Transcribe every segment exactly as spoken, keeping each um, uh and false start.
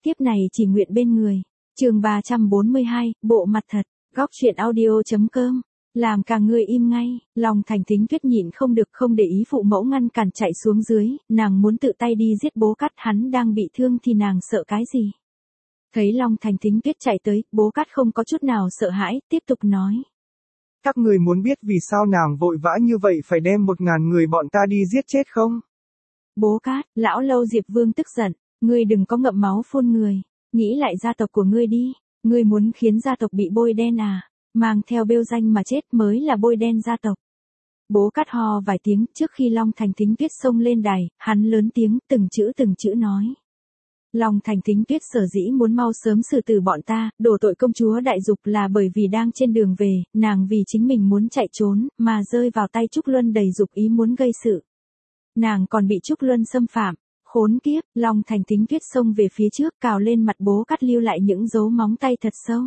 tiếp này chỉ nguyện bên người. Chương ba trăm bốn mươi hai, bộ mặt thật. Góc truyện audio chấm com. Làm cả người im ngay, lòng Thành Thính Tuyết nhịn không được không để ý phụ mẫu ngăn cản chạy xuống dưới, nàng muốn tự tay đi giết bố Cát, hắn đang bị thương thì nàng sợ cái gì. Thấy Long Thành Thính Tuyết chạy tới, bố Cát không có chút nào sợ hãi, tiếp tục nói. Các người muốn biết vì sao nàng vội vã như vậy phải đem một ngàn người bọn ta đi giết chết không? Bố Cát, lão Lâu Diệp Vương tức giận, ngươi đừng có ngậm máu phun người, nghĩ lại gia tộc của ngươi đi, ngươi muốn khiến gia tộc bị bôi đen à? Mang theo bêu danh mà chết mới là bôi đen gia tộc. Bố Cát ho vài tiếng, trước khi Long Thành Thính Tuyết xông lên đài, hắn lớn tiếng, từng chữ từng chữ nói. Long Thành Thính Tuyết sở dĩ muốn mau sớm xử tử bọn ta, đổ tội công chúa Đại Dục là bởi vì đang trên đường về, nàng vì chính mình muốn chạy trốn, mà rơi vào tay Trúc Luân đầy dục ý muốn gây sự. Nàng còn bị Trúc Luân xâm phạm. Khốn kiếp, Long Thành Thính Tuyết xông về phía trước, cào lên mặt bố Cát lưu lại những dấu móng tay thật sâu.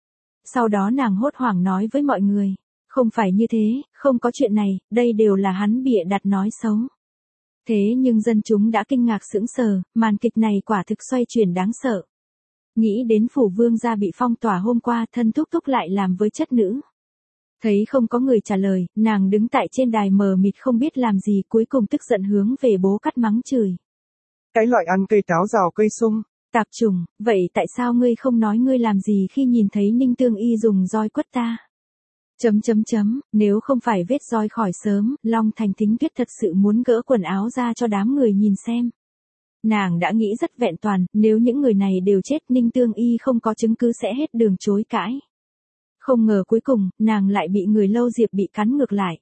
Sau đó nàng hốt hoảng nói với mọi người, không phải như thế, không có chuyện này, đây đều là hắn bịa đặt nói xấu. Thế nhưng dân chúng đã kinh ngạc sững sờ, màn kịch này quả thực xoay chuyển đáng sợ. Nghĩ đến phủ vương gia bị phong tỏa hôm qua, thân thúc thúc lại làm với chất nữ. Thấy không có người trả lời, nàng đứng tại trên đài mờ mịt không biết làm gì, cuối cùng tức giận hướng về bố Cát mắng chửi. Cái loại ăn cây táo rào cây sung. Tạp trùng, vậy tại sao ngươi không nói ngươi làm gì khi nhìn thấy Ninh Tương Y dùng roi quất ta? Chấm chấm chấm, nếu không phải vết roi khỏi sớm, Long Thành Thính Tuyết thật sự muốn gỡ quần áo ra cho đám người nhìn xem. Nàng đã nghĩ rất vẹn toàn, nếu những người này đều chết Ninh Tương Y không có chứng cứ sẽ hết đường chối cãi. Không ngờ cuối cùng, nàng lại bị người Lâu Diệp bị cắn ngược lại.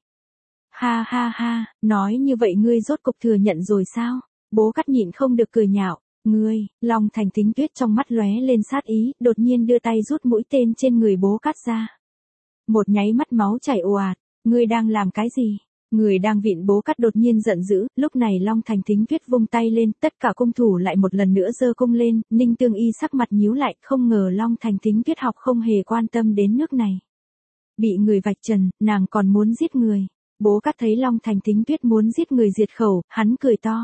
Ha ha ha, nói như vậy ngươi rốt cục thừa nhận rồi sao? Bố Cát nhịn không được cười nhạo. Ngươi, Long Thành Thính Tuyết trong mắt lóe lên sát ý, đột nhiên đưa tay rút mũi tên trên người bố Cát ra. Một nháy mắt máu chảy ồ ạt, ngươi đang làm cái gì? Người đang vịn bố Cát đột nhiên giận dữ, lúc này Long Thành Thính Tuyết vung tay lên, tất cả cung thủ lại một lần nữa giơ cung lên, Ninh Tương Y sắc mặt nhíu lại, không ngờ Long Thành Thính Tuyết học không hề quan tâm đến nước này. Bị người vạch trần, nàng còn muốn giết người. Bố Cát thấy Long Thành Thính Tuyết muốn giết người diệt khẩu, hắn cười to.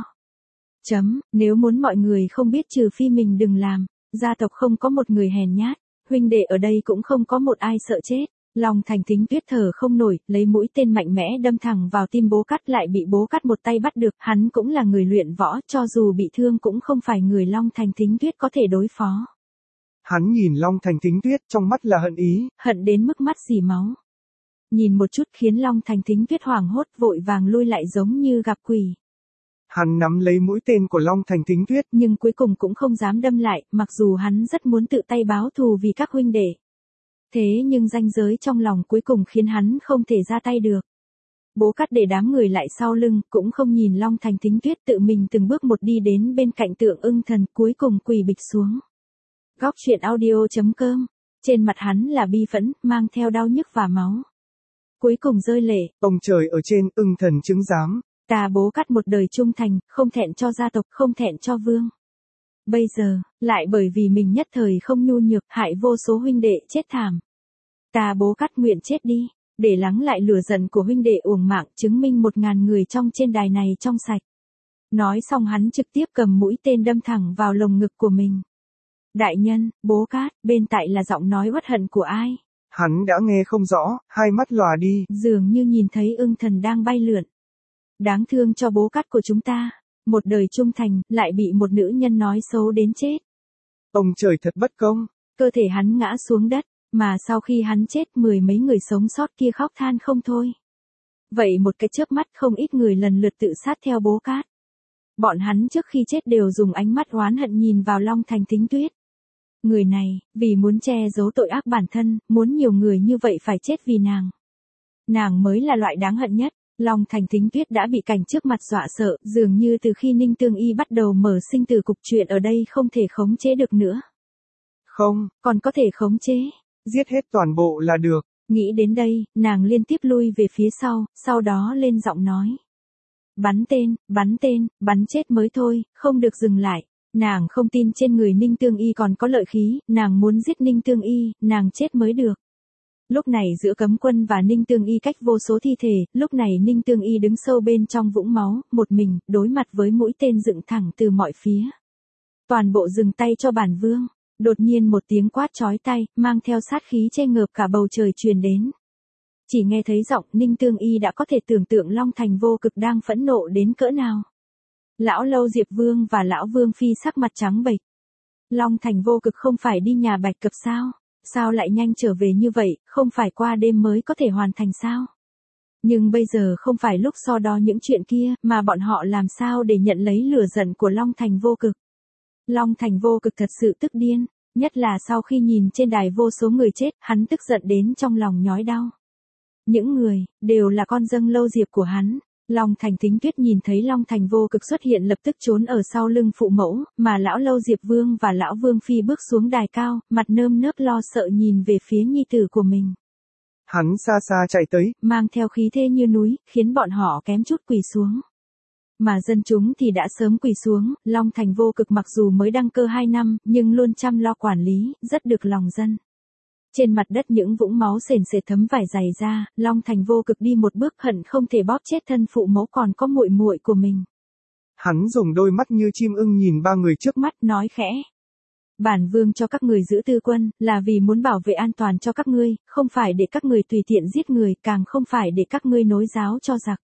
Chấm, nếu muốn mọi người không biết trừ phi mình đừng làm, gia tộc không có một người hèn nhát, huynh đệ ở đây cũng không có một ai sợ chết. Long Thành Thính Tuyết thở không nổi, lấy mũi tên mạnh mẽ đâm thẳng vào tim bố Cát, lại bị bố Cát một tay bắt được, hắn cũng là người luyện võ, cho dù bị thương cũng không phải người Long Thành Thính Tuyết có thể đối phó. Hắn nhìn Long Thành Thính Tuyết trong mắt là hận ý, hận đến mức mắt rỉ máu. Nhìn một chút khiến Long Thành Thính Tuyết hoảng hốt, vội vàng lui lại giống như gặp quỷ. Hắn nắm lấy mũi tên của Long Thành Thính Tuyết, nhưng cuối cùng cũng không dám đâm lại, mặc dù hắn rất muốn tự tay báo thù vì các huynh đệ. Thế nhưng ranh giới trong lòng cuối cùng khiến hắn không thể ra tay được. Bố Cát để đám người lại sau lưng, cũng không nhìn Long Thành Thính Tuyết, tự mình từng bước một đi đến bên cạnh Tượng Ưng Thần, cuối cùng quỳ bịch xuống. Góc truyện audio chấm com. Trên mặt hắn là bi phẫn, mang theo đau nhức và máu. Cuối cùng rơi lệ. Ông trời ở trên, Ưng Thần chứng giám. Ta bố Cát một đời trung thành, không thẹn cho gia tộc, không thẹn cho vương. Bây giờ, lại bởi vì mình nhất thời không nhu nhược, hại vô số huynh đệ chết thảm. Ta bố Cát nguyện chết đi, để lắng lại lửa giận của huynh đệ uổng mạng, chứng minh một ngàn người trong trên đài này trong sạch. Nói xong hắn trực tiếp cầm mũi tên đâm thẳng vào lồng ngực của mình. Đại nhân, bố Cát, bên tại là giọng nói uất hận của ai? Hắn đã nghe không rõ, hai mắt lòa đi. Dường như nhìn thấy Ưng Thần đang bay lượn. Đáng thương cho bố Cát của chúng ta, một đời trung thành, lại bị một nữ nhân nói xấu đến chết. Ông trời thật bất công. Cơ thể hắn ngã xuống đất, mà sau khi hắn chết mười mấy người sống sót kia khóc than không thôi. Vậy một cái chớp mắt không ít người lần lượt tự sát theo bố Cát. Bọn hắn trước khi chết đều dùng ánh mắt oán hận nhìn vào Long Thành Thính Tuyết. Người này, vì muốn che giấu tội ác bản thân, muốn nhiều người như vậy phải chết vì nàng. Nàng mới là loại đáng hận nhất. Long Thành Thính Tuyết đã bị cảnh trước mặt dọa sợ, dường như từ khi Ninh Tương Y bắt đầu mở sinh tử cục chuyện ở đây không thể khống chế được nữa. Không, còn có thể khống chế. Giết hết toàn bộ là được. Nghĩ đến đây, nàng liên tiếp lui về phía sau, sau đó lên giọng nói. Bắn tên, bắn tên, bắn chết mới thôi, không được dừng lại. Nàng không tin trên người Ninh Tương Y còn có lợi khí, nàng muốn giết Ninh Tương Y, nàng chết mới được. Lúc này giữa cấm quân và Ninh Tương Y cách vô số thi thể, lúc này Ninh Tương Y đứng sâu bên trong vũng máu, một mình, đối mặt với mũi tên dựng thẳng từ mọi phía. Toàn bộ dừng tay cho bản vương. Đột nhiên một tiếng quát chói tai, mang theo sát khí che ngợp cả bầu trời truyền đến. Chỉ nghe thấy giọng Ninh Tương Y đã có thể tưởng tượng Long Thành Vô Cực đang phẫn nộ đến cỡ nào. Lão Lâu Diệp Vương và Lão Vương Phi sắc mặt trắng bệch. Long Thành Vô Cực không phải đi nhà Bạch Cập sao? Sao lại nhanh trở về như vậy, không phải qua đêm mới có thể hoàn thành sao? Nhưng bây giờ không phải lúc so đo những chuyện kia, mà bọn họ làm sao để nhận lấy lửa giận của Long Thành Vô Cực. Long Thành Vô Cực thật sự tức điên, nhất là sau khi nhìn trên đài vô số người chết, hắn tức giận đến trong lòng nhói đau. Những người, đều là con dâng Lâu Diệp của hắn. Long Thành Thính Tuyết nhìn thấy Long Thành Vô Cực xuất hiện lập tức trốn ở sau lưng phụ mẫu, mà lão Lâu Diệp Vương và lão Vương Phi bước xuống đài cao, mặt nơm nớp lo sợ nhìn về phía nhi tử của mình. Hắn xa xa chạy tới, mang theo khí thế như núi, khiến bọn họ kém chút quỳ xuống. Mà dân chúng thì đã sớm quỳ xuống, Long Thành Vô Cực mặc dù mới đăng cơ hai năm, nhưng luôn chăm lo quản lý, rất được lòng dân. Trên mặt đất những vũng máu sền sệt thấm vải dày ra, Long Thành Vô Cực đi một bước hận không thể bóp chết thân phụ mẫu còn có muội muội của mình. Hắn dùng đôi mắt như chim ưng nhìn ba người trước mắt, nói khẽ. Bản vương cho các người giữ tư quân, là vì muốn bảo vệ an toàn cho các ngươi, không phải để các người tùy tiện giết người, càng không phải để các ngươi nối giáo cho giặc.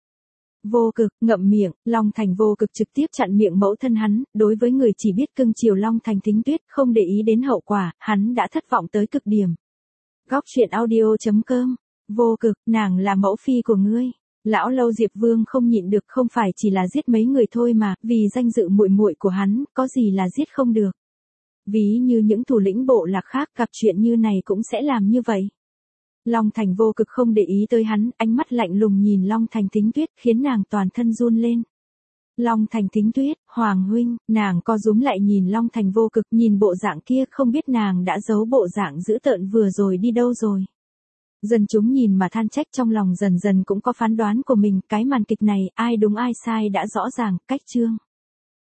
Vô Cực, ngậm miệng, Long Thành Vô Cực trực tiếp chặn miệng mẫu thân hắn, đối với người chỉ biết cưng chiều Long Thành Thính Tuyết, không để ý đến hậu quả, hắn đã thất vọng tới cực điểm. Góc truyện audio chấm com. Vô Cực, nàng là mẫu phi của ngươi. Lão Lâu Diệp Vương không nhịn được, không phải chỉ là giết mấy người thôi mà, vì danh dự muội muội của hắn, có gì là giết không được. Ví như những thủ lĩnh bộ lạc khác gặp chuyện như này cũng sẽ làm như vậy. Long Thành Vô Cực không để ý tới hắn, ánh mắt lạnh lùng nhìn Long Thành Thính Tuyết, khiến nàng toàn thân run lên. Long Thành Thính Tuyết, Hoàng huynh, nàng co rúm lại nhìn Long Thành Vô Cực, nhìn bộ dạng kia, không biết nàng đã giấu bộ dạng dữ tợn vừa rồi đi đâu rồi. Dân chúng nhìn mà than trách, trong lòng dần dần cũng có phán đoán của mình, cái màn kịch này, ai đúng ai sai đã rõ ràng, cách chương.